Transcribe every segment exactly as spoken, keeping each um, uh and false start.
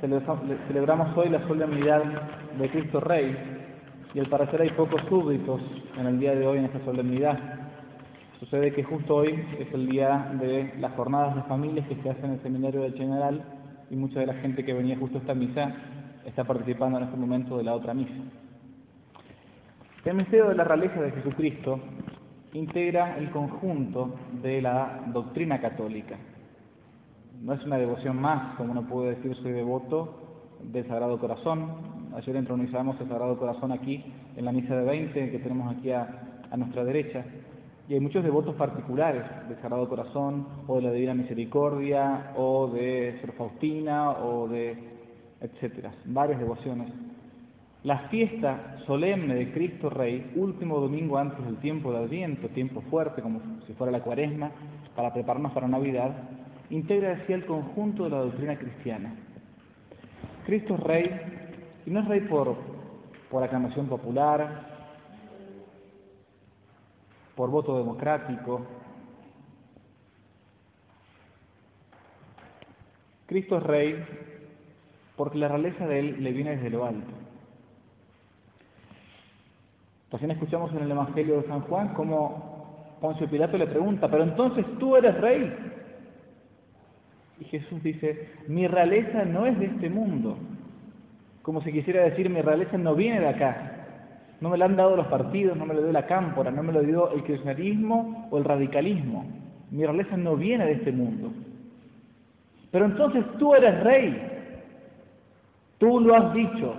Celebramos hoy la solemnidad de Cristo Rey y al parecer hay pocos súbditos en el día de hoy en esta solemnidad. Sucede que justo hoy es el día de las jornadas de familias que se hacen en el seminario del General y mucha de la gente que venía justo a esta misa está participando en este momento de la otra misa. El misterio de la realeza de Jesucristo integra el conjunto de la doctrina católica. No es una devoción más, como uno puede decir, soy devoto del Sagrado Corazón. Ayer entronizamos el Sagrado Corazón aquí, en la misa de veinte, que tenemos aquí a, a nuestra derecha. Y hay muchos devotos particulares del Sagrado Corazón, o de la Divina Misericordia, o de Sor Faustina, o de etcétera. Varias devociones. La fiesta solemne de Cristo Rey, último domingo antes del tiempo de Adviento, tiempo fuerte, como si fuera la Cuaresma, para prepararnos para Navidad, integra así el conjunto de la doctrina cristiana. Cristo es Rey, y no es Rey por, por aclamación popular, por voto democrático. Cristo es Rey porque la realeza de Él le viene desde lo alto. Recién escuchamos en el Evangelio de San Juan cómo Poncio Pilato le pregunta, ¿pero entonces tú eres Rey? Y Jesús dice, mi realeza no es de este mundo. Como si quisiera decir, mi realeza no viene de acá. No me la han dado los partidos, no me lo dio la cámpora, no me lo dio el kirchnerismo o el radicalismo. Mi realeza no viene de este mundo. Pero entonces tú eres Rey. Tú lo has dicho.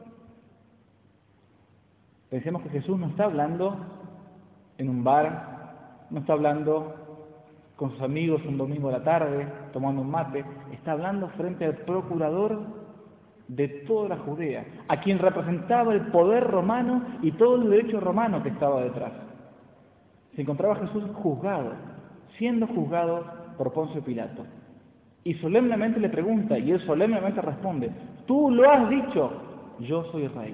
Pensemos que Jesús no está hablando en un bar, no está hablando con sus amigos un domingo a la tarde, tomando un mate, está hablando frente al procurador de toda la Judea, a quien representaba el poder romano y todo el derecho romano que estaba detrás. Se encontraba Jesús juzgado, siendo juzgado por Poncio Pilato. Y solemnemente le pregunta, y él solemnemente responde, tú lo has dicho, yo soy Rey.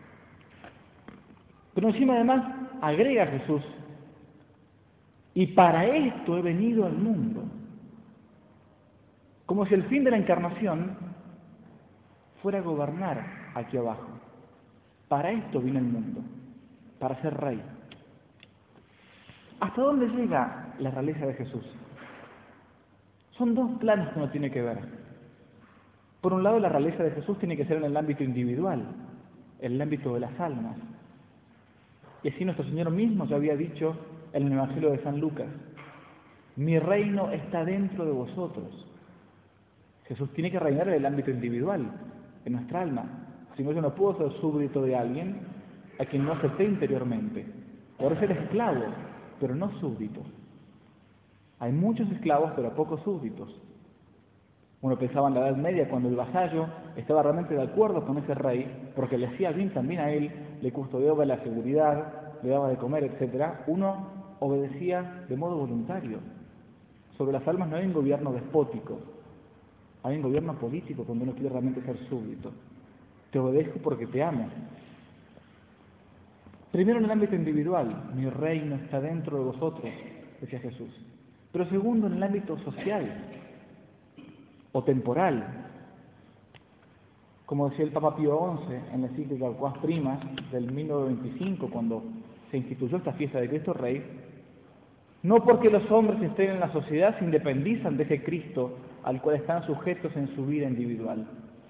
Pero encima además agrega Jesús, y para esto he venido al mundo. Como si el fin de la encarnación fuera gobernar aquí abajo. Para esto vino el mundo, para ser Rey. ¿Hasta dónde llega la realeza de Jesús? Son dos planos que uno tiene que ver. Por un lado, la realeza de Jesús tiene que ser en el ámbito individual, en el ámbito de las almas. Y así nuestro Señor mismo ya había dicho en el Evangelio de San Lucas, mi reino está dentro de vosotros. Jesús tiene que reinar en el ámbito individual, en nuestra alma. Si no, yo no puedo ser súbdito de alguien a quien no acepté interiormente. Podré ser esclavo, pero no súbdito. Hay muchos esclavos, pero pocos súbditos. Uno pensaba en la Edad Media, cuando el vasallo estaba realmente de acuerdo con ese rey, porque le hacía bien también a él, le custodiaba la seguridad, le daba de comer, etcétera. Uno obedecía de modo voluntario. Sobre las almas no hay un gobierno despótico, hay un gobierno político cuando uno quiere realmente ser súbdito. Te obedezco porque te amo. Primero en el ámbito individual, mi reino está dentro de vosotros, decía Jesús. Pero segundo en el ámbito social o temporal. Como decía el Papa Pío once en la encíclica Quas Primas del mil novecientos veinticinco, cuando se instituyó esta fiesta de Cristo Rey, no porque los hombres estén en la sociedad se independizan de ese Cristo al cual están sujetos en su vida individual.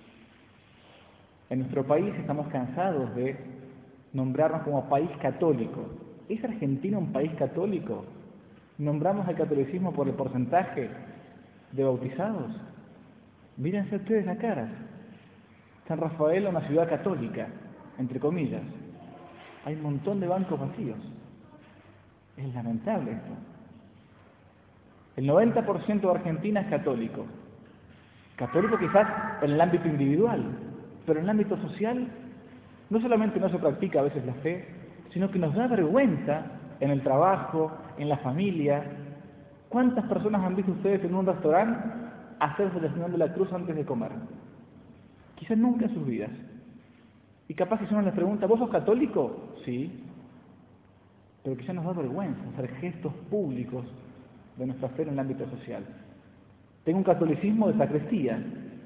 En nuestro país estamos cansados de nombrarnos como país católico. ¿Es Argentina un país católico? ¿Nombramos al catolicismo por el porcentaje de bautizados? Mírense ustedes la cara. San Rafael es una ciudad católica, entre comillas. Hay un montón de bancos vacíos. Es lamentable esto. El noventa por ciento de Argentina es católico. Católico quizás en el ámbito individual, pero en el ámbito social no solamente no se practica a veces la fe, sino que nos da vergüenza en el trabajo, en la familia. ¿Cuántas personas han visto ustedes en un restaurante hacerse la señal de la cruz antes de comer? Quizás nunca en sus vidas. Y capaz que si uno les pregunta, ¿vos sos católico? Sí. Pero quizás nos da vergüenza hacer gestos públicos de nuestra fe en el ámbito social. Tengo un catolicismo de sacristía.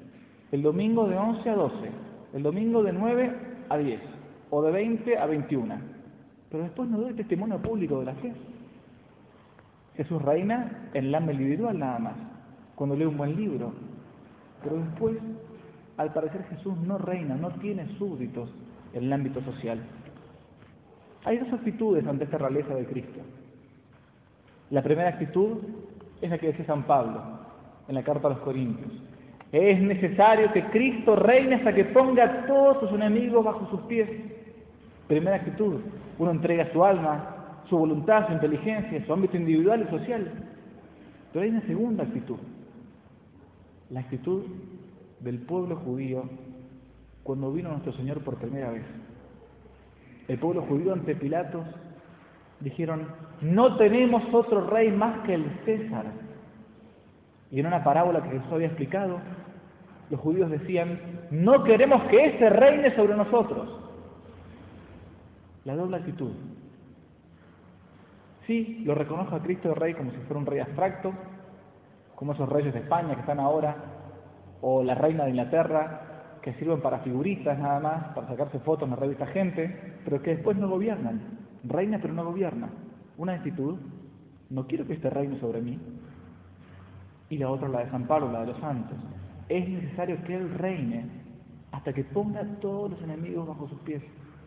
el domingo de once a doce, el domingo de nueve a diez, o de veinte a veintiuno, pero después no doy testimonio público de la fe. Jesús reina en el ámbito individual nada más, cuando lee un buen libro, pero después, al parecer, Jesús no reina, no tiene súbditos en el ámbito social. Hay dos actitudes ante esta realeza de Cristo. La primera actitud es la que decía San Pablo en la carta a los Corintios. Es necesario que Cristo reine hasta que ponga a todos sus enemigos bajo sus pies. Primera actitud, uno entrega su alma, su voluntad, su inteligencia, su ámbito individual y social. Pero hay una segunda actitud, la actitud del pueblo judío cuando vino nuestro Señor por primera vez. El pueblo judío ante Pilatos dijeron, no tenemos otro rey más que el César. Y en una parábola que Jesús había explicado, los judíos decían, no queremos que ese reine sobre nosotros. La doble actitud. Sí, lo reconozco a Cristo de Rey como si fuera un rey abstracto, como esos reyes de España que están ahora, o la reina de Inglaterra, que sirven para figuritas nada más, para sacarse fotos en la revista Gente, pero que después no gobiernan. Reina pero no gobierna. Una actitud, no quiero que este reine sobre mí. Y la otra, la de San Pablo, la de los santos. Es necesario que Él reine hasta que ponga a todos los enemigos bajo sus pies.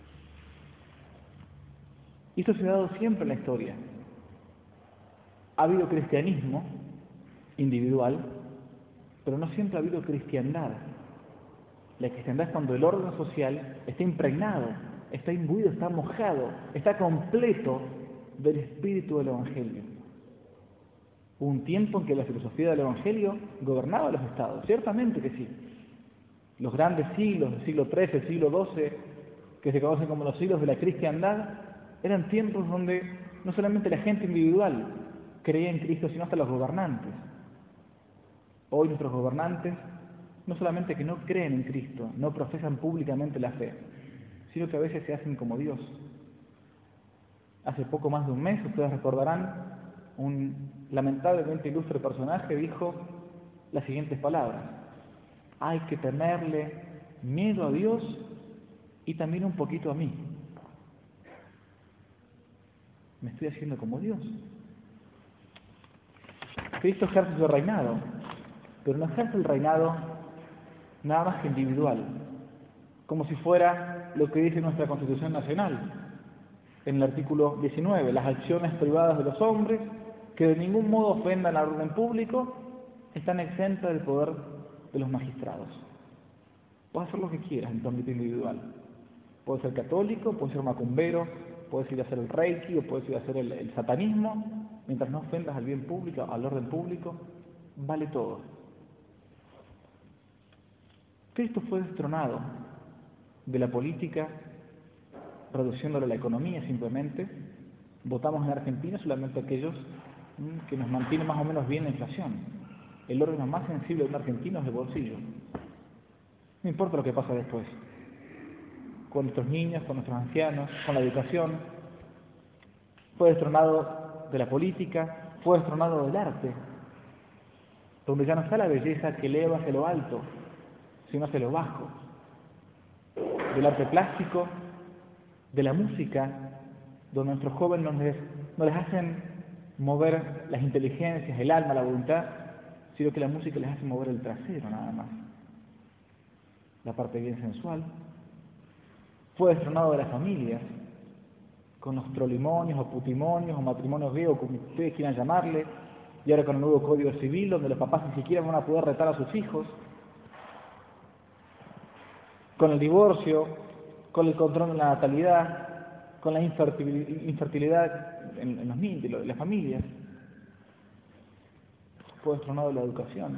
Y esto se ha dado siempre en la historia. Ha habido cristianismo individual, pero no siempre ha habido cristiandad. La cristiandad es cuando el orden social está impregnado, está imbuido, está mojado, está completo del espíritu del Evangelio. Hubo un tiempo en que la filosofía del Evangelio gobernaba los estados, ciertamente que sí. Los grandes siglos, el siglo trece, el siglo doce, que se conocen como los siglos de la cristiandad, eran tiempos donde no solamente la gente individual creía en Cristo, sino hasta los gobernantes. Hoy nuestros gobernantes no solamente que no creen en Cristo, no profesan públicamente la fe, sino que a veces se hacen como Dios. Hace poco más de un mes, ustedes recordarán, un lamentablemente ilustre personaje dijo las siguientes palabras: hay que tenerle miedo a Dios y también un poquito a mí. Me estoy haciendo como Dios. Cristo ejerce su reinado, pero no ejerce el reinado nada más que individual, como si fuera lo que dice nuestra Constitución Nacional, en el artículo diecinueve, las acciones privadas de los hombres, que de ningún modo ofendan al orden público, están exentas del poder de los magistrados. Puedes hacer lo que quieras en tu ámbito individual. Puedes ser católico, puedes ser macumbero, puedes ir a hacer el reiki o puedes ir a hacer el, el satanismo, mientras no ofendas al bien público, al orden público, vale todo. Cristo fue destronado de la política, reduciéndole la economía simplemente. Votamos en Argentina solamente aquellos mmm, que nos mantienen más o menos bien la inflación. El órgano más sensible de un argentino es el bolsillo. No importa lo que pasa después, con nuestros niños, con nuestros ancianos, con la educación. Fue destronado de la política, fue destronado del arte, donde ya no está la belleza que eleva hacia lo alto, sino hacia lo bajo, del arte plástico, de la música, donde nuestros jóvenes no les, no les hacen mover las inteligencias, el alma, la voluntad, sino que la música les hace mover el trasero nada más, la parte bien sensual. Fue destronado de las familias, con los trolimonios o putimonios o matrimonios gays o como ustedes quieran llamarle, y ahora con el nuevo Código Civil, donde los papás ni siquiera van a poder retar a sus hijos, con el divorcio, con el control de la natalidad, con la infertilidad en, en los niños, en las familias. Fue destronado de la educación.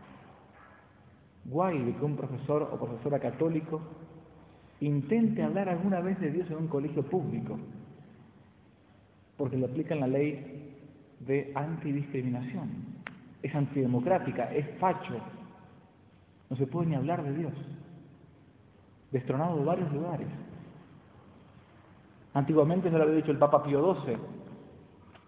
Guay de que un profesor o profesora católico intente hablar alguna vez de Dios en un colegio público, porque le aplican la ley de antidiscriminación. Es antidemocrática, es facho. No se puede ni hablar de Dios. Destronado de varios lugares. Antiguamente se lo había dicho el Papa Pío doce.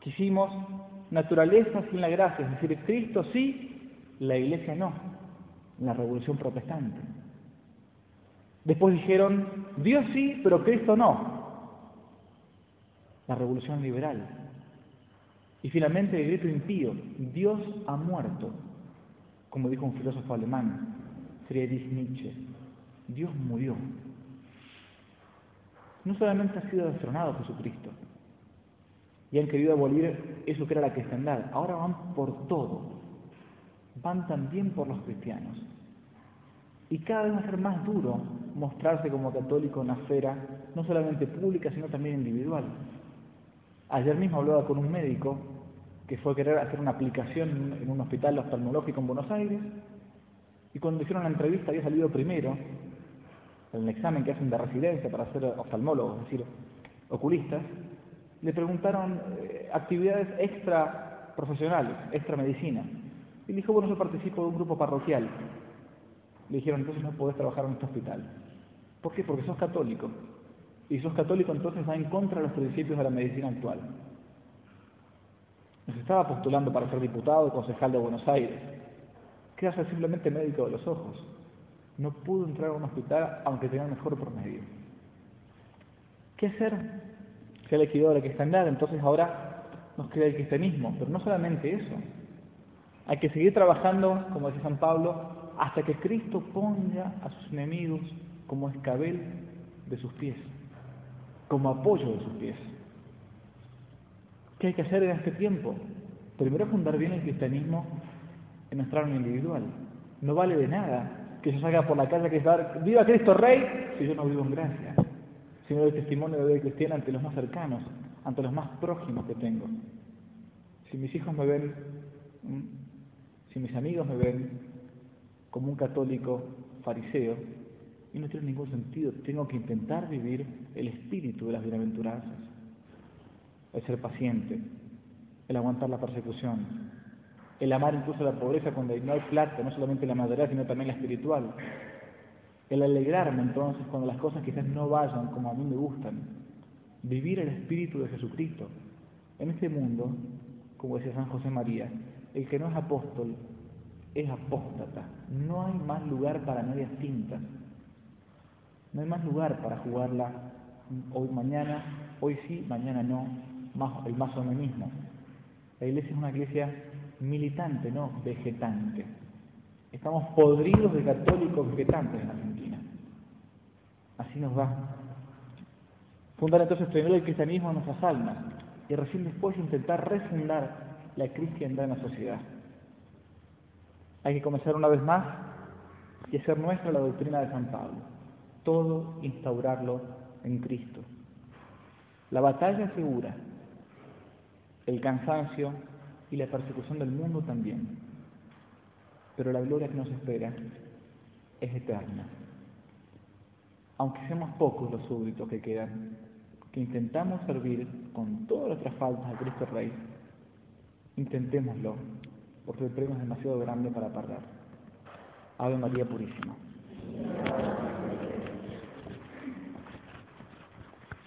Quisimos naturaleza sin la gracia, es decir, Cristo sí, la Iglesia no. en la Revolución Protestante. Después dijeron, Dios sí, pero Cristo no. La Revolución Liberal. Y finalmente el grito impío, Dios ha muerto, como dijo un filósofo alemán, Friedrich Nietzsche. Dios murió. No solamente ha sido destronado Jesucristo, y han querido abolir eso que era la cristiandad, ahora van por todo, van también por los cristianos. Y cada vez va a ser más duro mostrarse como católico en la esfera, no solamente pública, sino también individual. Ayer mismo hablaba con un médico que fue a querer hacer una aplicación en un hospital oftalmológico en Buenos Aires, y cuando hicieron la entrevista había salido primero, en el examen que hacen de residencia para ser oftalmólogos, es decir, oculistas, le preguntaron eh, actividades extra profesionales, extra medicina. Y dijo, bueno, yo participo de un grupo parroquial. Le dijeron, entonces no podés trabajar en este hospital. ¿Por qué? Porque sos católico. Y sos católico, entonces va en contra de los principios de la medicina actual. No se estaba postulando para ser diputado o concejal de Buenos Aires. Quería ser simplemente médico de los ojos. No pudo entrar a un hospital aunque tenía el mejor promedio. ¿Qué hacer? Se ha liquidado la cristiandad, entonces ahora nos queda el cristianismo. Pero no solamente eso. Hay que seguir trabajando, como dice San Pablo, hasta que Cristo ponga a sus enemigos como escabel de sus pies, como apoyo de sus pies. ¿Qué hay que hacer en este tiempo? Primero fundar bien el cristianismo en nuestra alma individual. No vale de nada que yo salga por la calle a gritar ¡Viva Cristo Rey! Si yo no vivo en gracia, si no doy testimonio de vida cristiana ante los más cercanos, ante los más próximos que tengo. Si mis hijos me ven, si mis amigos me ven como un católico fariseo, y no tiene ningún sentido, tengo que intentar vivir el espíritu de las bienaventuranzas, el ser paciente, el aguantar la persecución, el amar incluso la pobreza cuando no hay plata, no solamente la material, sino también la espiritual, el alegrarme entonces cuando las cosas quizás no vayan como a mí me gustan, vivir el espíritu de Jesucristo. En este mundo, como decía San José María, el que no es apóstol es apóstata. No hay más lugar para medias tintas. No hay más lugar para jugarla hoy, mañana, hoy sí, mañana no, más, el más o menos mismo. La iglesia es una iglesia militante, no vegetante. Estamos podridos de católicos vegetantes en Argentina. Así nos va. Fundar entonces primero el cristianismo en nuestras almas y recién después intentar refundar la cristiandad en la sociedad. Hay que comenzar una vez más y hacer nuestra la doctrina de San Pablo. Todo instaurarlo en Cristo. La batalla segura, el cansancio y la persecución del mundo también. Pero la gloria que nos espera es eterna. Aunque seamos pocos los súbditos que quedan, que intentamos servir con todas nuestras faltas a Cristo Rey, intentémoslo, porque el premio es demasiado grande para perder. Ave María Purísima.